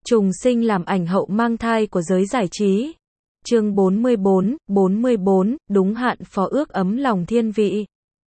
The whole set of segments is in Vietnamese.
Trùng sinh làm ảnh hậu mang thai của giới giải trí. Chương 44, đúng hạn phó ước ấm lòng thiên vị.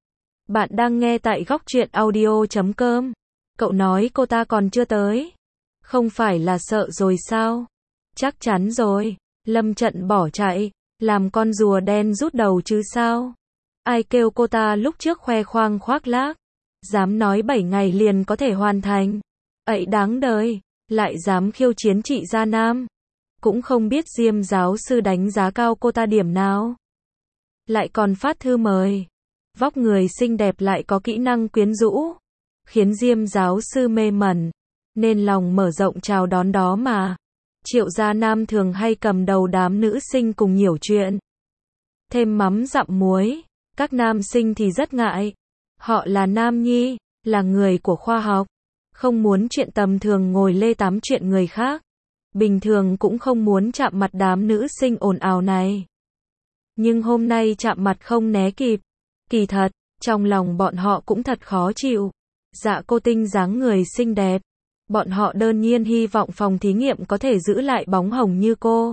Bạn đang nghe tại góc truyện audio.com. Cậu nói cô ta còn chưa tới. Không phải là sợ rồi sao? Chắc chắn rồi. Lâm Trận bỏ chạy, làm con rùa đen rút đầu chứ sao? Ai kêu cô ta lúc trước khoe khoang khoác lác, dám nói 7 ngày liền có thể hoàn thành. Ậy đáng đời, lại dám khiêu chiến chị Gia Nam. Cũng không biết Diêm giáo sư đánh giá cao cô ta điểm nào. Lại còn phát thư mời. Vóc người xinh đẹp lại có kỹ năng quyến rũ, khiến Diêm giáo sư mê mẩn, nên lòng mở rộng chào đón đó mà. Triệu Gia Nam thường hay cầm đầu đám nữ sinh cùng nhiều chuyện. Thêm mắm dặm muối, các nam sinh thì rất ngại. Họ là nam nhi, là người của khoa học, không muốn chuyện tầm thường ngồi lê tám chuyện người khác. Bình thường cũng không muốn chạm mặt đám nữ sinh ồn ào này. Nhưng hôm nay chạm mặt không né kịp. Kỳ thật, trong lòng bọn họ cũng thật khó chịu. Dạ cô Tinh dáng người xinh đẹp. Bọn họ đơn nhiên hy vọng phòng thí nghiệm có thể giữ lại bóng hồng như cô.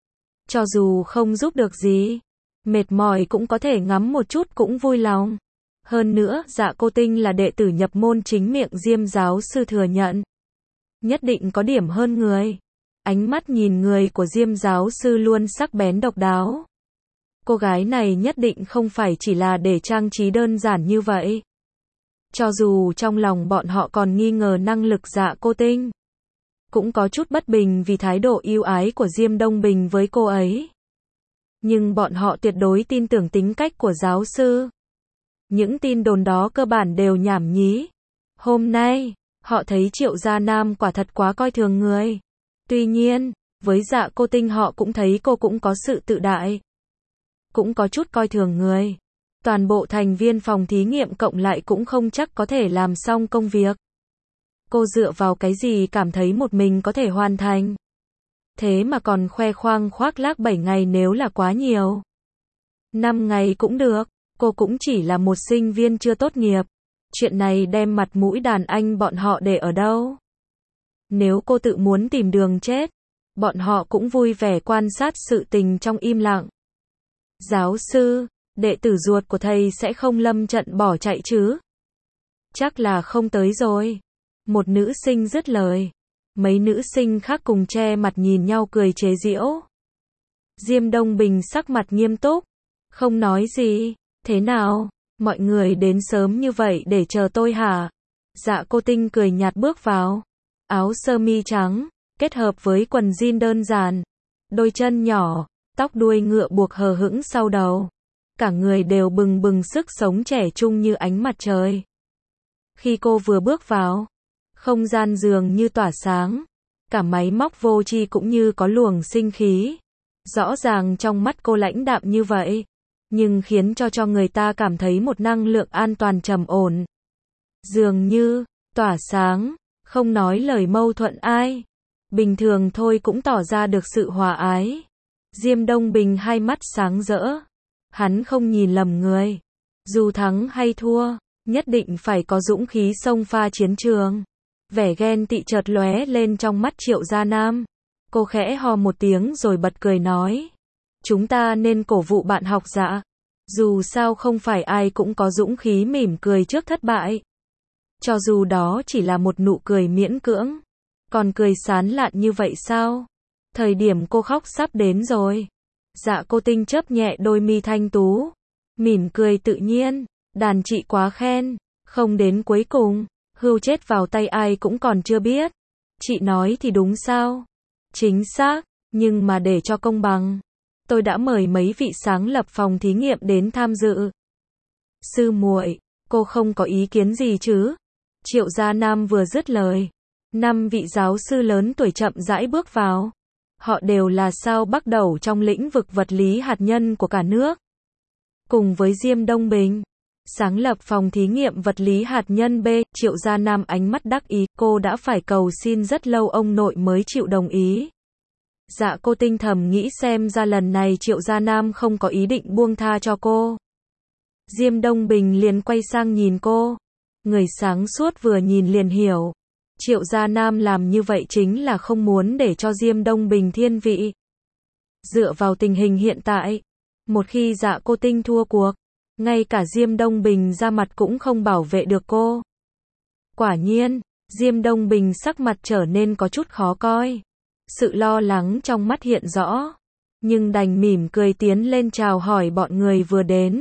Cho dù không giúp được gì, mệt mỏi cũng có thể ngắm một chút cũng vui lòng. Hơn nữa, Dạ cô Tinh là đệ tử nhập môn chính miệng Diêm giáo sư thừa nhận. Nhất định có điểm hơn người. Ánh mắt nhìn người của Diêm giáo sư luôn sắc bén độc đáo. Cô gái này nhất định không phải chỉ là để trang trí đơn giản như vậy. Cho dù trong lòng bọn họ còn nghi ngờ năng lực Dạ cô Tinh, cũng có chút bất bình vì thái độ ưu ái của Diêm Đông Bình với cô ấy. Nhưng bọn họ tuyệt đối tin tưởng tính cách của giáo sư. Những tin đồn đó cơ bản đều nhảm nhí. Hôm nay, họ thấy Triệu Gia Nam quả thật quá coi thường người. Tuy nhiên, với Dạ cô Tinh họ cũng thấy cô cũng có sự tự đại. Cũng có chút coi thường người. Toàn bộ thành viên phòng thí nghiệm cộng lại cũng không chắc có thể làm xong công việc. Cô dựa vào cái gì cảm thấy một mình có thể hoàn thành? Thế mà còn khoe khoang khoác lác 7 ngày nếu là quá nhiều. 5 ngày cũng được, cô cũng chỉ là một sinh viên chưa tốt nghiệp. Chuyện này đem mặt mũi đàn anh bọn họ để ở đâu? Nếu cô tự muốn tìm đường chết, bọn họ cũng vui vẻ quan sát sự tình trong im lặng. Giáo sư, đệ tử ruột của thầy sẽ không Lâm Trận bỏ chạy chứ? Chắc là không tới rồi. Một nữ sinh dứt lời. Mấy nữ sinh khác cùng che mặt nhìn nhau cười chế giễu. Diêm Đông Bình sắc mặt nghiêm túc, không nói gì. Thế nào, mọi người đến sớm như vậy để chờ tôi hả? Dạ cô Tinh cười nhạt bước vào. Áo sơ mi trắng, kết hợp với quần jean đơn giản. Đôi chân nhỏ, tóc đuôi ngựa buộc hờ hững sau đầu. Cả người đều bừng bừng sức sống trẻ trung như ánh mặt trời. Khi cô vừa bước vào, không gian dường như tỏa sáng. Cả máy móc vô tri cũng như có luồng sinh khí. Rõ ràng trong mắt cô lãnh đạm như vậy, nhưng khiến cho người ta cảm thấy một năng lượng an toàn trầm ổn. Dường như, tỏa sáng, không nói lời mâu thuẫn ai. Bình thường thôi cũng tỏ ra được sự hòa ái. Diêm Đông Bình hai mắt sáng rỡ. Hắn không nhìn lầm người. Dù thắng hay thua, nhất định phải có dũng khí xông pha chiến trường. Vẻ ghen tị chợt lóe lên trong mắt Triệu Gia Nam. Cô khẽ ho một tiếng rồi bật cười nói. Chúng ta nên cổ vũ bạn học Dạ. Dù sao không phải ai cũng có dũng khí mỉm cười trước thất bại. Cho dù đó chỉ là một nụ cười miễn cưỡng. Còn cười sán lạn như vậy sao? Thời điểm cô khóc sắp đến rồi. Dạ cô Tinh chớp nhẹ đôi mi thanh tú. Mỉm cười tự nhiên. Đàn chị quá khen. Không đến cuối cùng, hươu chết vào tay ai cũng còn chưa biết. Chị nói thì đúng sao? Chính xác, nhưng mà để cho công bằng, tôi đã mời mấy vị sáng lập phòng thí nghiệm đến tham dự. Sư muội, cô không có ý kiến gì chứ? Triệu Gia Nam vừa dứt lời, 5 vị giáo sư lớn tuổi chậm rãi bước vào. Họ đều là sao bắt đầu trong lĩnh vực vật lý hạt nhân của cả nước. Cùng với Diêm Đông Bình, sáng lập phòng thí nghiệm vật lý hạt nhân B, Triệu Gia Nam ánh mắt đắc ý, cô đã phải cầu xin rất lâu ông nội mới chịu đồng ý. Dạ cô Tinh thầm nghĩ xem ra lần này Triệu Gia Nam không có ý định buông tha cho cô. Diêm Đông Bình liền quay sang nhìn cô. Người sáng suốt vừa nhìn liền hiểu. Triệu Gia Nam làm như vậy chính là không muốn để cho Diêm Đông Bình thiên vị. Dựa vào tình hình hiện tại, một khi Dạ Cô Tinh thua cuộc, ngay cả Diêm Đông Bình ra mặt cũng không bảo vệ được cô. Quả nhiên, Diêm Đông Bình sắc mặt trở nên có chút khó coi. Sự lo lắng trong mắt hiện rõ, nhưng đành mỉm cười tiến lên chào hỏi bọn người vừa đến.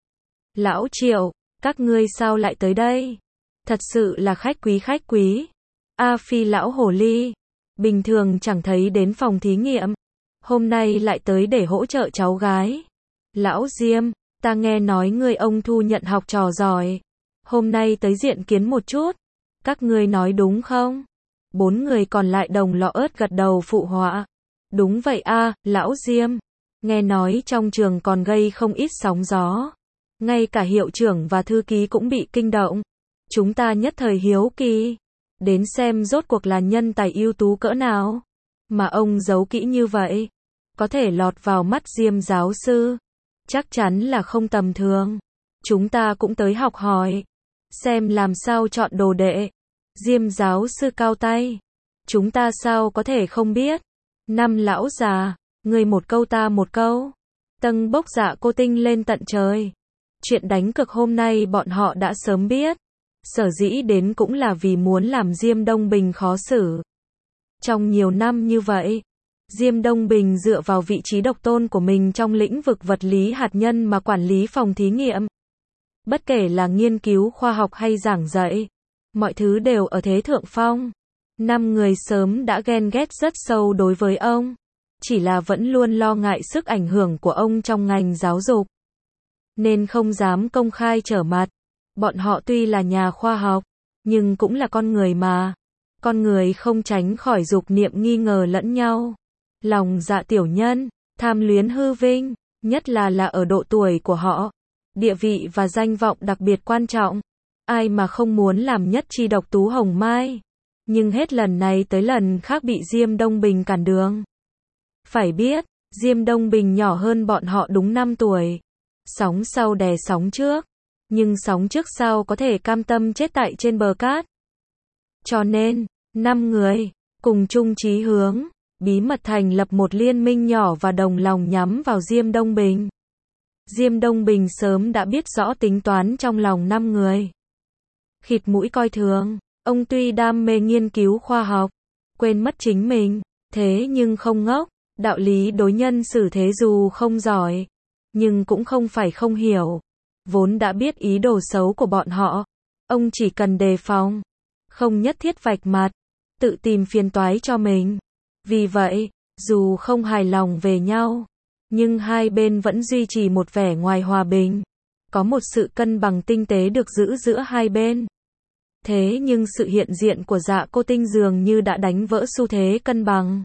Lão Triệu, các ngươi sao lại tới đây? Thật sự là khách quý. A Phi lão hồ ly, bình thường chẳng thấy đến phòng thí nghiệm, hôm nay lại tới để hỗ trợ cháu gái. Lão Diêm, ta nghe nói ngươi ông thu nhận học trò giỏi, hôm nay tới diện kiến một chút, các ngươi nói đúng không? 4 người còn lại đồng lọ ớt gật đầu phụ họa. Đúng vậy a, lão Diêm, nghe nói trong trường còn gây không ít sóng gió, ngay cả hiệu trưởng và thư ký cũng bị kinh động. Chúng ta nhất thời hiếu kỳ, đến xem rốt cuộc là nhân tài ưu tú cỡ nào, mà ông giấu kỹ như vậy, có thể lọt vào mắt Diêm giáo sư, chắc chắn là không tầm thường. Chúng ta cũng tới học hỏi, xem làm sao chọn đồ đệ. Diêm giáo sư cao tay, chúng ta sao có thể không biết. Năm lão già, người một câu ta một câu, tâng bốc Dạ Cô Tinh lên tận trời. Chuyện đánh cược hôm nay bọn họ đã sớm biết, sở dĩ đến cũng là vì muốn làm Diêm Đông Bình khó xử. Trong nhiều năm như vậy, Diêm Đông Bình dựa vào vị trí độc tôn của mình trong lĩnh vực vật lý hạt nhân mà quản lý phòng thí nghiệm. Bất kể là nghiên cứu khoa học hay giảng dạy, mọi thứ đều ở thế thượng phong. 5 người sớm đã ghen ghét rất sâu đối với ông, chỉ là vẫn luôn lo ngại sức ảnh hưởng của ông trong ngành giáo dục, nên không dám công khai trở mặt. Bọn họ tuy là nhà khoa học, nhưng cũng là con người mà. Con người không tránh khỏi dục niệm nghi ngờ lẫn nhau. Lòng dạ tiểu nhân, tham luyến hư vinh, nhất là ở độ tuổi của họ. Địa vị và danh vọng đặc biệt quan trọng. Ai mà không muốn làm nhất chi độc tú hồng mai. Nhưng hết lần này tới lần khác bị Diêm Đông Bình cản đường. Phải biết, Diêm Đông Bình nhỏ hơn bọn họ đúng 5 tuổi. Sóng sau đè sóng trước. Nhưng sóng trước sau có thể cam tâm chết tại trên bờ cát. Cho nên, 5 người, cùng chung chí hướng, bí mật thành lập một liên minh nhỏ và đồng lòng nhắm vào Diêm Đông Bình. Diêm Đông Bình sớm đã biết rõ tính toán trong lòng 5 người. Khịt mũi coi thường, ông tuy đam mê nghiên cứu khoa học, quên mất chính mình, thế nhưng không ngốc, đạo lý đối nhân xử thế dù không giỏi, nhưng cũng không phải không hiểu. Vốn đã biết ý đồ xấu của bọn họ, ông chỉ cần đề phòng, không nhất thiết vạch mặt, tự tìm phiền toái cho mình. Vì vậy, dù không hài lòng về nhau, nhưng hai bên vẫn duy trì một vẻ ngoài hòa bình. Có một sự cân bằng tinh tế được giữ giữa hai bên. Thế nhưng sự hiện diện của Dạ Cô Tinh dường như đã đánh vỡ xu thế cân bằng.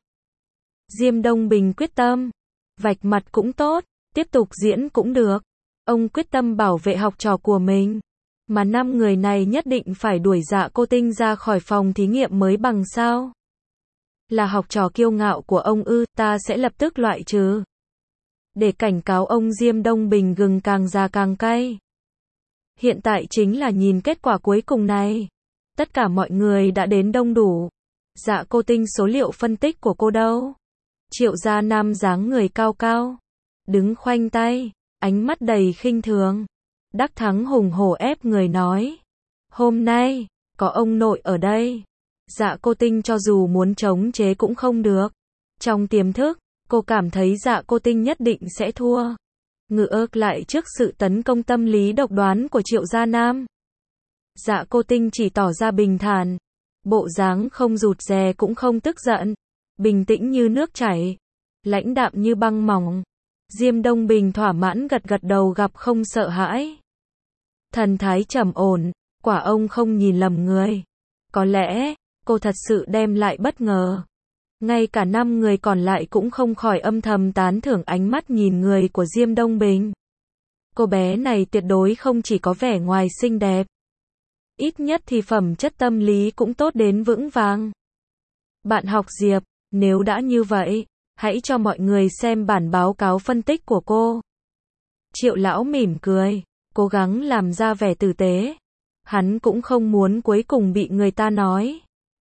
Diêm Đông Bình quyết tâm, vạch mặt cũng tốt, tiếp tục diễn cũng được. Ông quyết tâm bảo vệ học trò của mình, mà 5 người này nhất định phải đuổi Dạ Cô Tinh ra khỏi phòng thí nghiệm mới bằng sao. Là học trò kiêu ngạo của ông ư, ta sẽ lập tức loại trừ. Để cảnh cáo ông Diêm Đông Bình gừng càng già càng cay. Hiện tại chính là nhìn kết quả cuối cùng này. Tất cả mọi người đã đến đông đủ. Dạ Cô Tinh số liệu phân tích của cô đâu? Triệu Gia Nam dáng người cao cao, đứng khoanh tay, ánh mắt đầy khinh thường. Đắc Thắng hùng hổ ép người nói. Hôm nay, có ông nội ở đây. Dạ Cô Tinh cho dù muốn chống chế cũng không được. Trong tiềm thức, cô cảm thấy Dạ Cô Tinh nhất định sẽ thua. Ngược lại trước sự tấn công tâm lý độc đoán của Triệu Gia Nam. Dạ Cô Tinh chỉ tỏ ra bình thản. Bộ dáng không rụt rè cũng không tức giận. Bình tĩnh như nước chảy. Lãnh đạm như băng mỏng. Diêm Đông Bình thỏa mãn gật gật đầu gặp không sợ hãi. Thần thái trầm ổn, quả ông không nhìn lầm người. Có lẽ, cô thật sự đem lại bất ngờ. Ngay cả 5 người còn lại cũng không khỏi âm thầm tán thưởng ánh mắt nhìn người của Diêm Đông Bình. Cô bé này tuyệt đối không chỉ có vẻ ngoài xinh đẹp. Ít nhất thì phẩm chất tâm lý cũng tốt đến vững vàng. Bạn học Diệp, nếu đã như vậy, hãy cho mọi người xem bản báo cáo phân tích của cô. Triệu lão mỉm cười, cố gắng làm ra vẻ tử tế. Hắn cũng không muốn cuối cùng bị người ta nói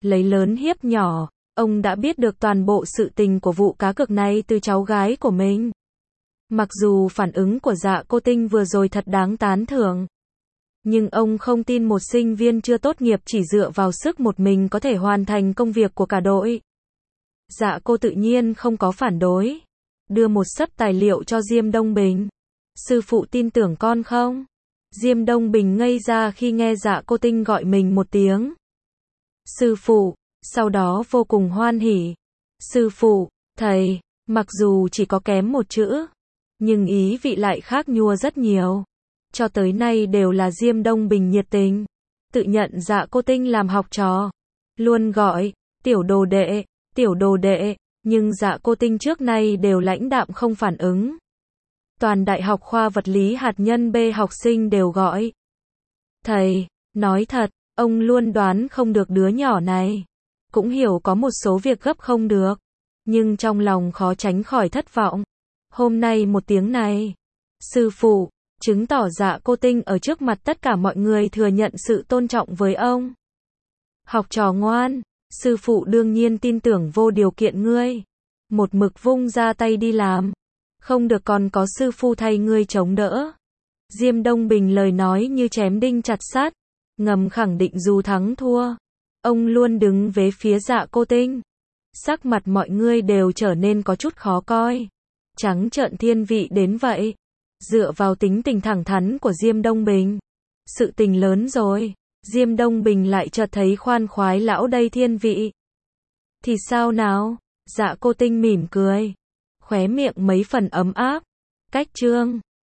lấy lớn hiếp nhỏ. Ông đã biết được toàn bộ sự tình của vụ cá cược này từ cháu gái của mình. Mặc dù phản ứng của Dạ Cô Tinh vừa rồi thật đáng tán thưởng, nhưng ông không tin một sinh viên chưa tốt nghiệp chỉ dựa vào sức một mình có thể hoàn thành công việc của cả đội. Dạ cô tự nhiên không có phản đối. Đưa một sấp tài liệu cho Diêm Đông Bình. Sư phụ tin tưởng con không? Diêm Đông Bình ngây ra khi nghe Dạ Cô Tinh gọi mình một tiếng sư phụ, sau đó vô cùng hoan hỉ. Sư phụ, thầy, mặc dù chỉ có kém một chữ, nhưng ý vị lại khác nhua rất nhiều. Cho tới nay đều là Diêm Đông Bình nhiệt tình, tự nhận Dạ Cô Tinh làm học trò, luôn gọi tiểu đồ đệ, nhưng Dạ Cô Tinh trước nay đều lãnh đạm không phản ứng. Toàn đại học khoa vật lý hạt nhân B học sinh đều gọi thầy. Nói thật, ông luôn đoán không được đứa nhỏ này. Cũng hiểu có một số việc gấp không được, nhưng trong lòng khó tránh khỏi thất vọng. Hôm nay một tiếng này, sư phụ, chứng tỏ Dạ Cô Tinh ở trước mặt tất cả mọi người thừa nhận sự tôn trọng với ông. Học trò ngoan, sư phụ đương nhiên tin tưởng vô điều kiện ngươi. Một mực vung ra tay đi làm. Không được còn có sư phụ thay ngươi chống đỡ. Diêm Đông Bình lời nói như chém đinh chặt sắt, ngầm khẳng định dù thắng thua, ông luôn đứng về phía Dạ Cô Tinh. Sắc mặt mọi người đều trở nên có chút khó coi. Trắng trợn thiên vị đến vậy. Dựa vào tính tình thẳng thắn của Diêm Đông Bình, sự tình lớn rồi. Diêm Đông Bình lại chợt thấy khoan khoái lão đây thiên vị. Thì sao nào? Dạ Cô Tinh mỉm cười, khóe miệng mấy phần ấm áp. Cách chương